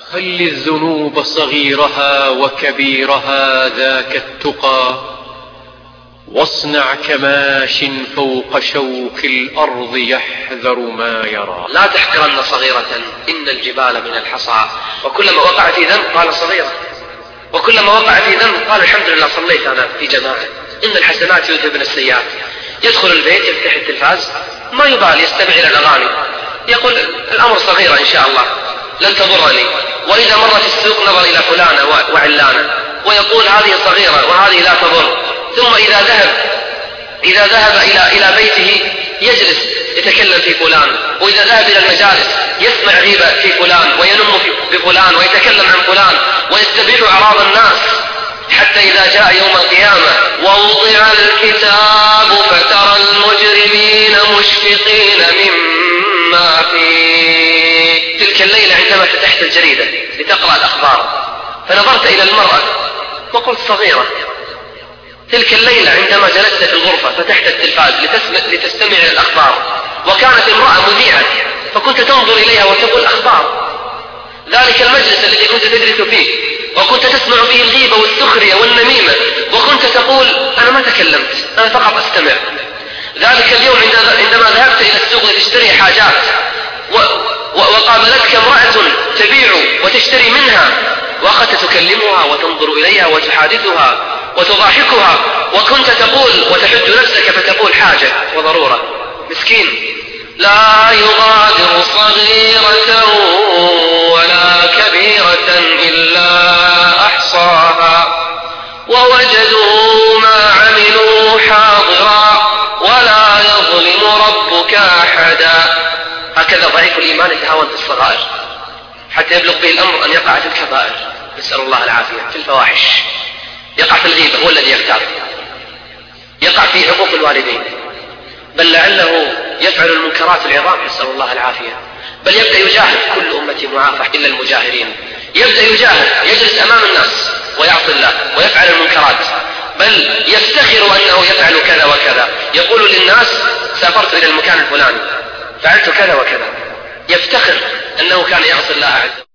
خل الذنوب صغيرها وكبيرها ذاك التقى، واصنع كماش فوق شوك الأرض يحذر ما يرى. لا تحقرن صغيرة إن الجبال من الحصى. وكلما وقع في ذنب قال صغيرة، وكلما وقع في ذنب قال الحمد لله صليت أنا في جماعة. إن الحسنات يذهبن السيئات. يدخل البيت يفتح التلفاز ما يبالي، يستمع إلى الأغاني، يقول الأمر صغيرة إن شاء الله لن تضرني. وإذا مر في السوق نظر إلى فلانة وعلانة ويقول هذه صغيرة وهذه لا تضر. ثم إذا ذهب إلى بيته يجلس يتكلم في فلان، وإذا ذهب إلى المجالس يسمع غيبة في فلان وينم بفلان ويتكلم عن فلان ويستبيح أعراض الناس، حتى إذا جاء يوم القيامة ووضع الكتاب فترى المجرمين مشفقين مما فيه. تلك الليلة عندما فتحت الجريدة لتقرأ الأخبار فنظرت إلى المرأة وقلت صغيرة. تلك الليلة عندما جلست في الغرفة فتحت التلفاز لتستمع إلى الأخبار وكانت امرأة مذيعة فكنت تنظر إليها وتقول أخبار. ذلك المجلس الذي كنت تدرس فيه وكنت تسمع فيه الغيبة والسخرية والنميمة وكنت تقول أنا ما تكلمت، أنا فقط أستمع. ذلك اليوم عندما ذهبت إلى السوق لتشتري حاجات وقابلتك امرأة تبيع وتشتري منها وأخذت تكلمها وتنظر إليها وتحادثها وتضاحكها، وكنت تقول وتحج نفسك فتقول حاجة وضرورة. مسكين لا يغادر صغيرة ولا كبيرة إلا أحصاها ووجدوا ما عملوا حاضرا ولا يظلم ربك أحدا. هكذا ضعيف الإيمان يتهاون في الصغائر حتى يبلغ به الأمر أن يقع في الكبائر، نسأل الله العافية، في الفواحش، يقع في الغيبة هو الذي يغتاب، يقع في حقوق الوالدين، بل لعله يفعل المنكرات العظام، نسأل الله العافية. بل يبدأ يجاهد، كل أمتي معافى إلا المجاهرين. يبدأ يجاهد، يجلس أمام الناس ويعصي الله ويفعل المنكرات، بل يفتخر أنه يفعل كذا وكذا، يقول للناس سافرت إلى المكان الفلاني فعلت كذا وكذا، يفتخر أنه كان يعصي الله عز وجل.